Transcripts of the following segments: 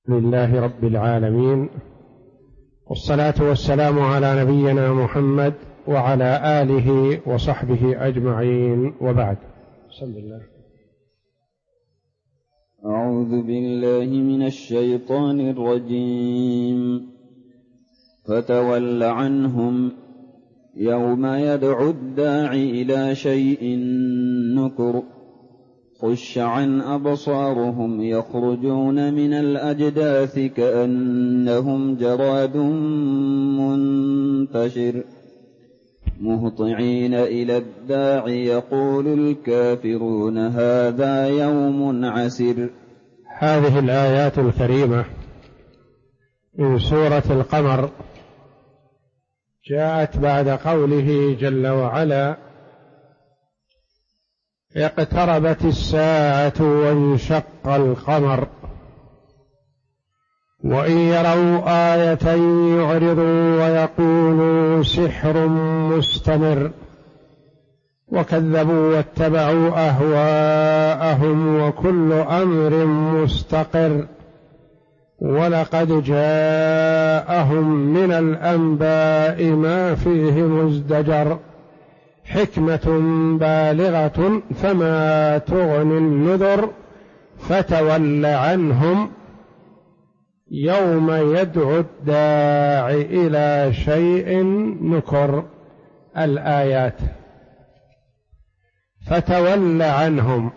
لله رب العالمين، والصلاة والسلام على نبينا محمد وعلى آله وصحبه أجمعين، وبعد. بسم الله. أعوذ بالله من الشيطان الرجيم. فتول عنهم يوم يدعو الداعي إلى شيء نكر خش عن أبصارهم يخرجون من الأجداث كأنهم جراد منتشر مهطعين إلى الداعي يقول الكافرون هذا يوم عسر. هذه الآيات الكريمة من سورة القمر جاءت بعد قوله جل وعلا: اقتربت الساعة وانشق القمر وإن يروا آية يعرضوا ويقولوا سحر مستمر وكذبوا واتبعوا أهواءهم وكل أمر مستقر ولقد جاءهم من الأنباء ما فيه مزدجر حكمة بالغة فما تغني النذر فتول عنهم يوم يدعو الداعي إلى شيء نكر. الآيات: فتول عنهم،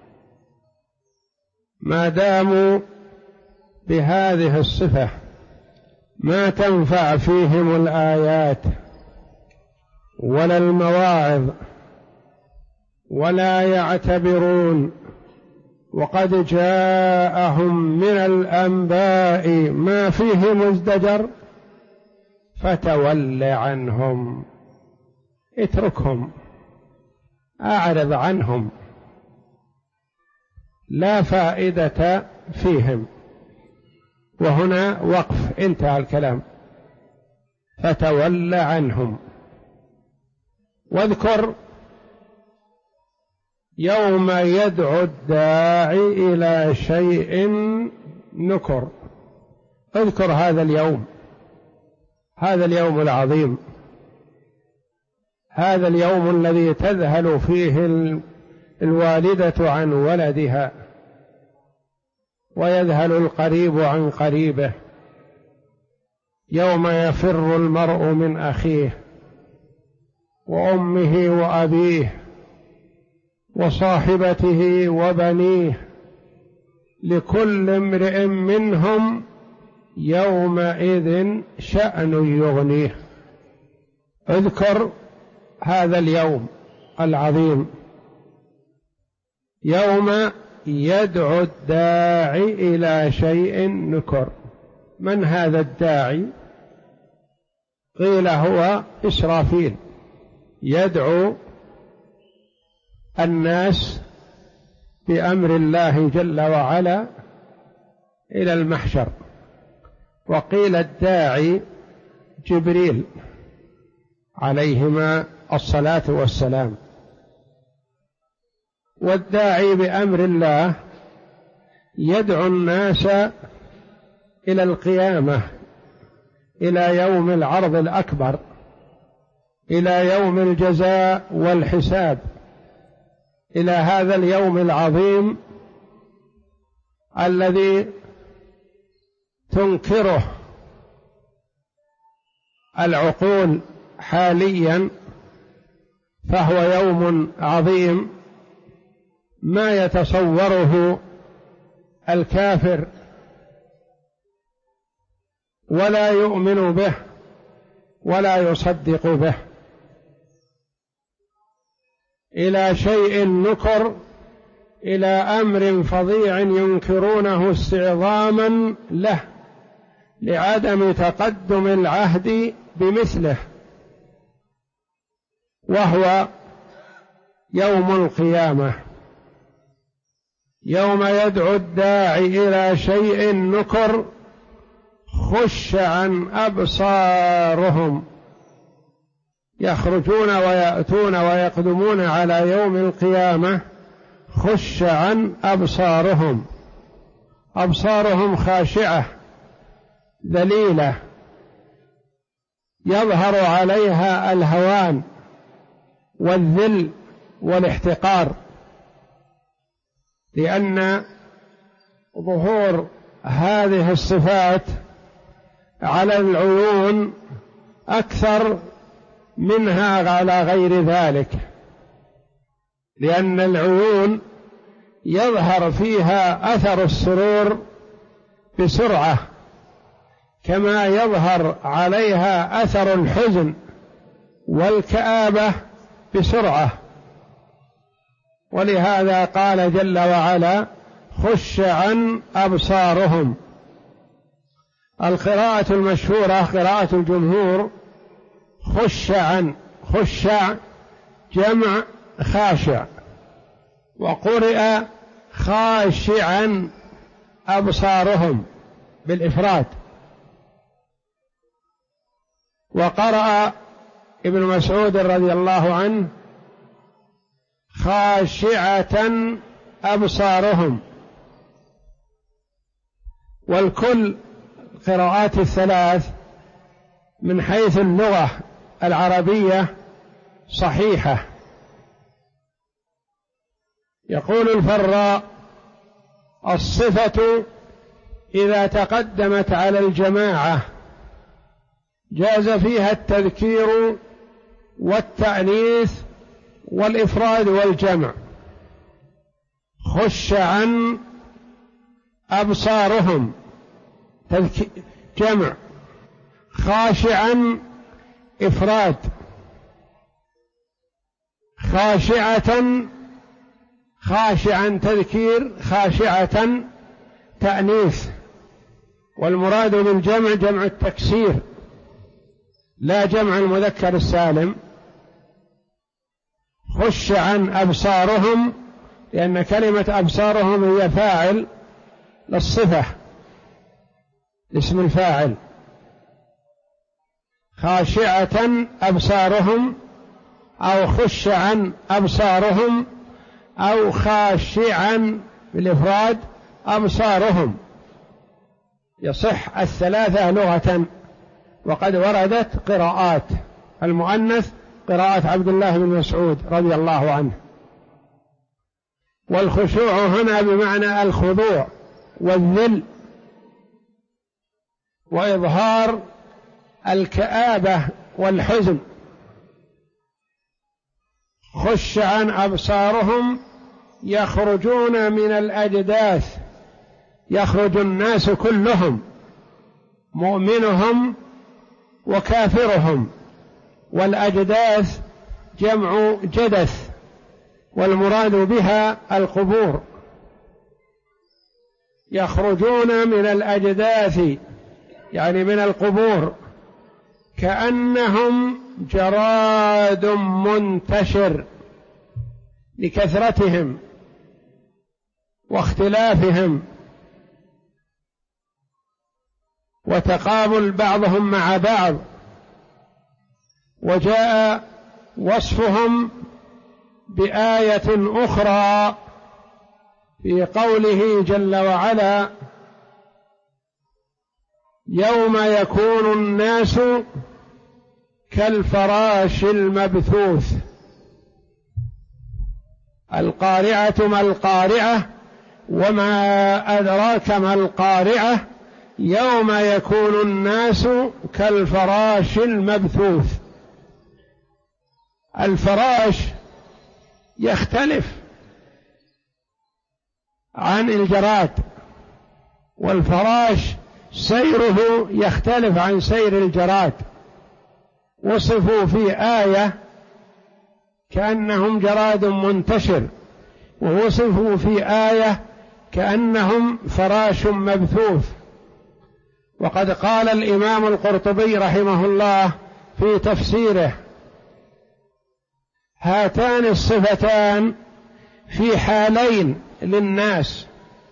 ما داموا بهذه الصفة ما تنفع فيهم الآيات ولا المواعظ ولا يعتبرون، وقد جاءهم من الأنباء ما فيه مزدجر، فتول عنهم، اتركهم، أعرض عنهم، لا فائدة فيهم. وهنا وقف، انتهى الكلام. فتول عنهم. واذكر يوم يدعو الداعي إلى شيء نكر، اذكر هذا اليوم، هذا اليوم العظيم، هذا اليوم الذي تذهل فيه الوالدة عن ولدها ويذهل القريب عن قريبه، يوم يفر المرء من أخيه وأمه وأبيه وصاحبته وبنيه لكل امرئ منهم يومئذ شأن يغنيه. اذكر هذا اليوم العظيم، يوم يدعو الداعي إلى شيء نكر. من هذا الداعي؟ قيل هو إسرافيل، يدعو الناس بأمر الله جل وعلا إلى المحشر. وقيل الداعي جبريل عليهما الصلاة والسلام. والداعي بأمر الله يدعو الناس إلى القيامة، إلى يوم العرض الأكبر، إلى يوم الجزاء والحساب، إلى هذا اليوم العظيم الذي تنكره العقول حاليا، فهو يوم عظيم ما يتصوره الكافر ولا يؤمن به ولا يصدق به. إلى شيء نكر، إلى أمر فظيع ينكرونه استعظاما له لعدم تقدم العهد بمثله، وهو يوم القيامة، يوم يدعو الداعي إلى شيء نكر خش عن أبصارهم، يخرجون ويأتون ويقدمون على يوم القيامة خش عن أبصارهم، أبصارهم خاشعة ذليلة يظهر عليها الهوان والذل والاحتقار، لأن ظهور هذه الصفات على العيون أكثر منها على غير ذلك، لأن العيون يظهر فيها أثر السرور بسرعة كما يظهر عليها أثر الحزن والكآبة بسرعة. ولهذا قال جل وعلا: خش عن أبصارهم. القراءة المشهورة قراءة الجمهور خش عن، خشع جمع خاشع، وقرئ خاشعا أبصارهم بالإفراد. وقرأ ابن مسعود رضي الله عنه خاشعة أبصارهم. والكل قراءات الثلاث من حيث اللغة العربية صحيحة. يقول الفراء: الصفة إذا تقدمت على الجماعة جاز فيها التذكير والتأنيث والإفراد والجمع. خش عن أبصارهم جمع، خاشعا إفراد، خاشعا تذكير، خاشعة تأنيث. والمراد بالجمع جمع التكسير لا جمع المذكر السالم. خش عن أبصارهم لأن كلمة أبصارهم هي فاعل للصفة، اسم الفاعل. خاشعة أبصارهم أو خش عن أبصارهم أو خاشعا بالإفراد أبصارهم، يصح الثلاثة لغة. وقد وردت قراءات المؤنث قراءة عبد الله بن مسعود رضي الله عنه. والخشوع هنا بمعنى الخضوع والذل وإظهار الكآبة والحزن. خش عن أبصارهم يخرجون من الأجداث، يخرج الناس كلهم، مؤمنهم وكافرهم. والأجداث جمع جدث، والمراد بها القبور. يخرجون من الأجداث يعني من القبور كأنهم جراد منتشر لكثرتهم واختلافهم وتقابل بعضهم مع بعض. وجاء وصفهم بآية أخرى في قوله جل وعلا: يوم يكون الناس كالفراش المبثوث. القارعة ما القارعة وما أدراك ما القارعة يوم يكون الناس كالفراش المبثوث. الفراش يختلف عن الجراد، والفراش سيره يختلف عن سير الجراد. وصفوا في آية كأنهم جراد منتشر، ووصفوا في آية كأنهم فراش مبثوث. وقد قال الإمام القرطبي رحمه الله في تفسيره: هاتان الصفتان في حالين للناس،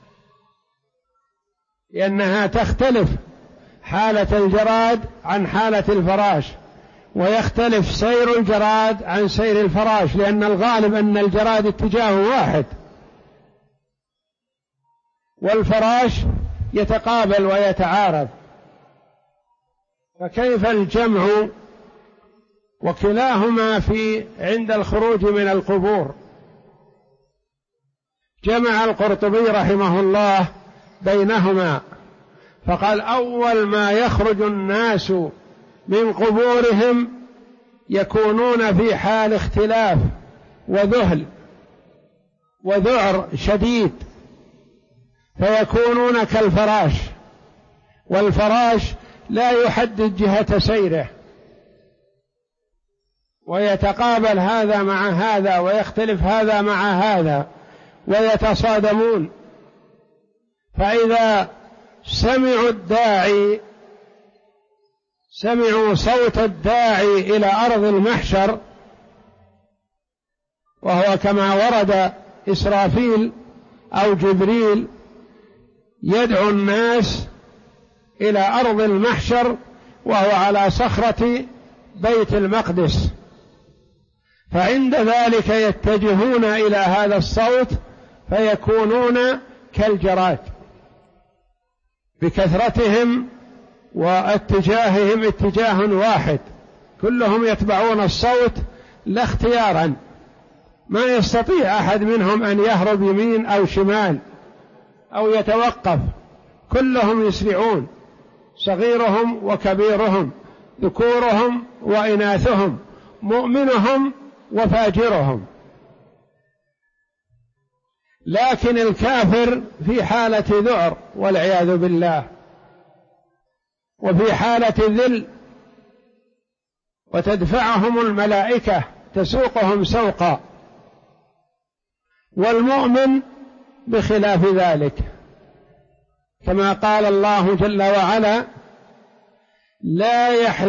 لأنها تختلف حالة الجراد عن حالة الفراش، ويختلف سير الجراد عن سير الفراش، لأن الغالب أن الجراد اتجاهه واحد، والفراش يتقابل ويتعارض، فكيف الجمع وكلاهما عند الخروج من القبور؟ جمع القرطبي رحمه الله بينهما فقال: أول ما يخرج الناس من قبورهم يكونون في حال اختلاف وذهل وذعر شديد، فيكونون كالفراش، والفراش لا يحدد جهة سيره، ويتقابل هذا مع هذا ويختلف هذا مع هذا ويتصادمون. فإذا سمعوا صوت الداعي إلى أرض المحشر، وهو كما ورد إسرافيل أو جبريل يدعو الناس إلى أرض المحشر، وهو على صخرة بيت المقدس، فعند ذلك يتجهون إلى هذا الصوت فيكونون كالجراد بكثرتهم واتجاههم اتجاه واحد، كلهم يتبعون الصوت لا اختيارا، ما يستطيع أحد منهم أن يهرب يمين أو شمال أو يتوقف، كلهم يسرعون، صغيرهم وكبيرهم، ذكورهم وإناثهم، مؤمنهم وفاجرهم. لكن الكافر في حالة ذعر والعياذ بالله، وفي حالة ذل، وتدفعهم الملائكة تسوقهم سوقا، والمؤمن بخلاف ذلك، كما قال الله جل وعلا: لا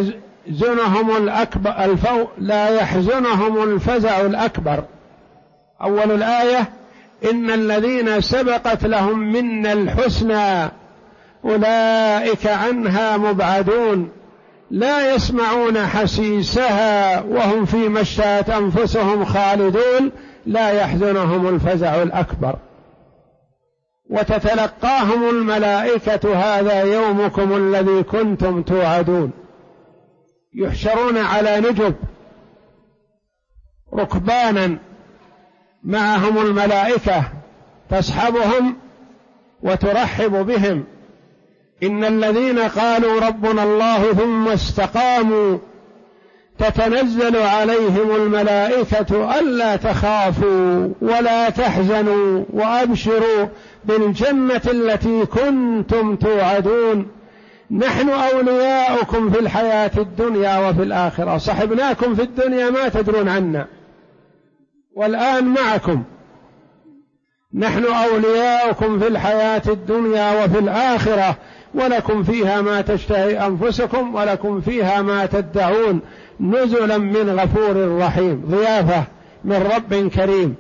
يحزنهم الفزع الأكبر. أول الآية: إن الذين سبقت لهم منا الحسنى أولئك عنها مبعدون لا يسمعون حسيسها وهم فيما اشتهت أنفسهم خالدون لا يحزنهم الفزع الأكبر. وتتلقاهم الملائكة: هذا يومكم الذي كنتم توعدون. يحشرون على نجب ركبانا معهم الملائكة تصحبهم وترحب بهم. إن الذين قالوا ربنا الله ثم استقاموا تتنزل عليهم الملائكة ألا تخافوا ولا تحزنوا وأبشروا بالجنة التي كنتم توعدون نحن أولياؤكم في الحياة الدنيا وفي الآخرة. صحبناكم في الدنيا ما تدرون عنا، والآن معكم، نحن أولياؤكم في الحياة الدنيا وفي الآخرة ولكم فيها ما تشتهي أنفسكم ولكم فيها ما تدعون نزلا من غفور رحيم، ضيافة من رب كريم.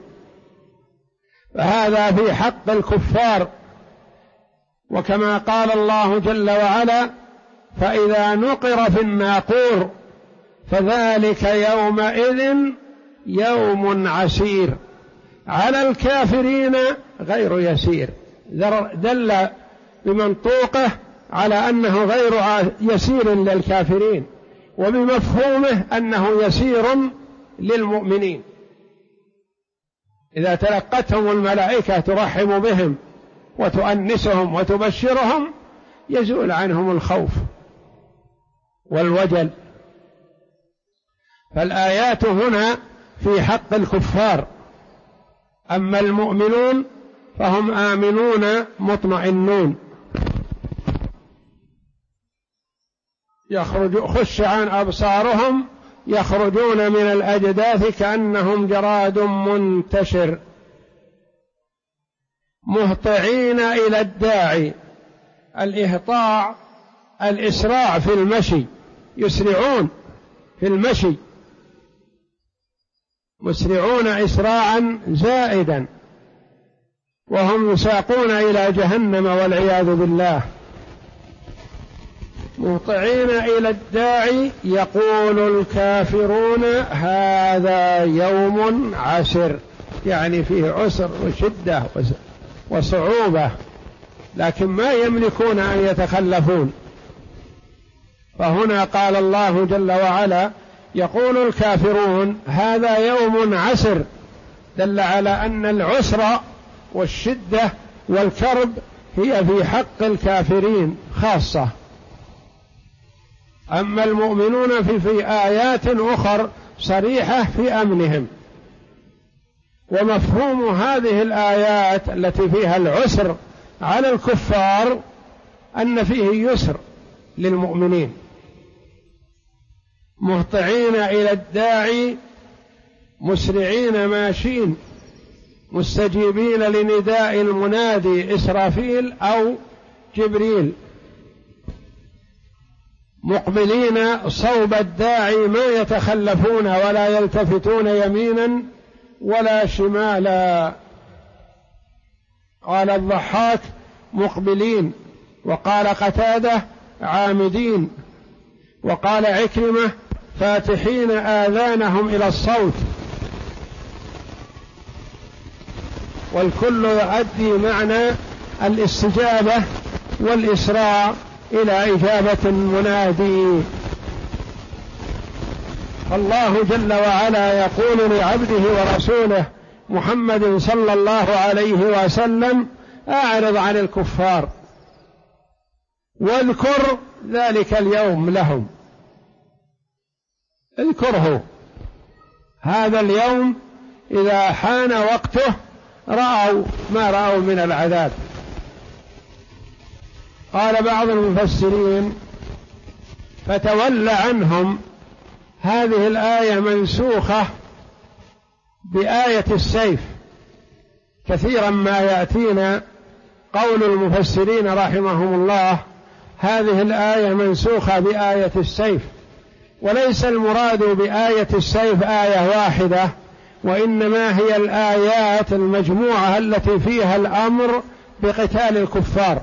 فهذا في حق الكفار. وكما قال الله جل وعلا: فإذا نقر في الناقور فذلك يومئذ يوم عسير على الكافرين غير يسير. دل بمنطوقه على أنه غير يسير للكافرين، وبمفهومه أنه يسير للمؤمنين. إذا تلقتهم الملائكة ترحب بهم وتؤنسهم وتبشرهم يزول عنهم الخوف والوجل. فالآيات هنا في حق الكفار، أما المؤمنون فهم آمنون مطمئنون. خش عن أبصارهم يخرجون من الأجداث كأنهم جراد منتشر مهطعين إلى الداعي. الإهطاع الإسراع في المشي، يسرعون في المشي، مسرعون إسراعا زائدا، وهم يساقون إلى جهنم والعياذ بالله. مهطعين إلى الداعي يقول الكافرون هذا يوم عسر، يعني فيه عسر وشدة وصعوبة لكن ما يملكون أن يتخلفون. فهنا قال الله جل وعلا: يقول الكافرون هذا يوم عسر، دل على أن العسر والشدة والكرب هي في حق الكافرين خاصة. أما المؤمنون في آيات أخر صريحة في أمنهم. ومفهوم هذه الآيات التي فيها العسر على الكفار أن فيه يسر للمؤمنين، مهطعين إلى الداعي مسرعين ماشين مستجيبين لنداء المنادي إسرافيل أو جبريل، مقبلين صوب الداعي ما يتخلفون ولا يلتفتون يمينا ولا شمالا. قال الضحاك: مقبلين، وقال قتادة: عامدين، وقال عكرمة: فاتحين آذانهم إلى الصوت. والكل يؤدي معنى الاستجابة والإسراع إلى إجابة المنادي. الله جل وعلا يقول لعبده ورسوله محمد صلى الله عليه وسلم: أعرض عن الكفار واذكر ذلك اليوم لهم. اذكره هذا اليوم إذا حان وقته رأوا ما رأوا من العذاب. قال بعض المفسرين: فتول عنهم، هذه الآية منسوخة بآية السيف. كثيرا ما يأتينا قول المفسرين رحمهم الله: هذه الآية منسوخة بآية السيف، وليس المراد بآية السيف آية واحدة، وإنما هي الآيات المجموعة التي فيها الأمر بقتال الكفار،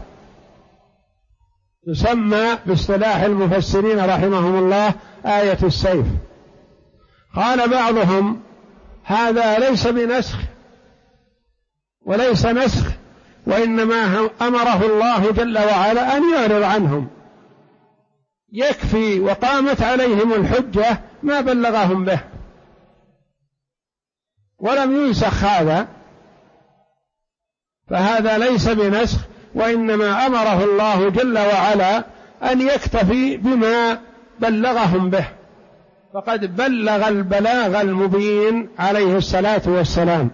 تسمى باصطلاح المفسرين رحمهم الله آية السيف. قال بعضهم: هذا ليس بنسخ وليس نسخ، وإنما أمره الله جل وعلا أن يعرض عنهم، يكفي وقامت عليهم الحجة ما بلغهم به، ولم ينسخ هذا، فهذا ليس بنسخ، وإنما أمره الله جل وعلا أن يكتفي بما بلغهم به، فقد بلغ البلاغ المبين عليه الصلاة والسلام.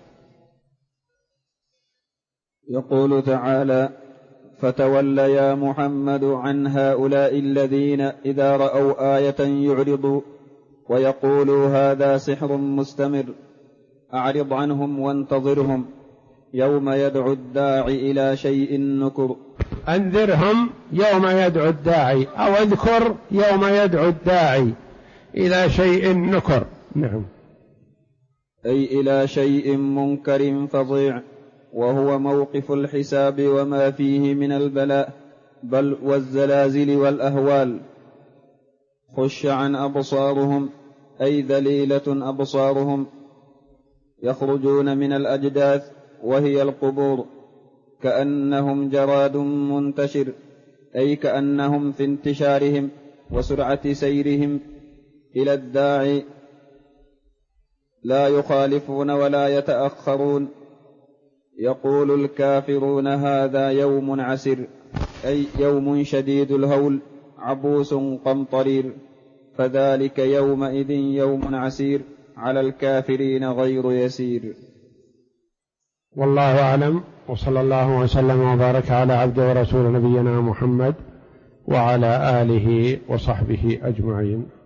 يقول تعالى: فتول يا محمد عن هؤلاء الذين إذا رأوا آية يعرضوا ويقولوا هذا سحر مستمر، أعرض عنهم وانتظرهم يوم يدعو الداعي إلى شيء نكر. أنذرهم يوم يدعو الداعي، أو اذكر يوم يدعو الداعي إلى شيء نكر. نعم، أي إلى شيء منكر فظيع، وهو موقف الحساب وما فيه من البلاء بل والزلازل والأهوال. خش عن أبصارهم، أي ذليلة أبصارهم، يخرجون من الأجداث وهي القبور كأنهم جراد منتشر، أي كأنهم في انتشارهم وسرعة سيرهم إلى الداعي، لا يخالفون ولا يتأخرون. يقول الكافرون هذا يوم عسر، أي يوم شديد الهول عبوس قمطرير، فذلك يومئذ يوم عسير على الكافرين غير يسير. والله أعلم، وصلى الله وسلم وبارك على عبده ورسول نبينا محمد وعلى آله وصحبه أجمعين.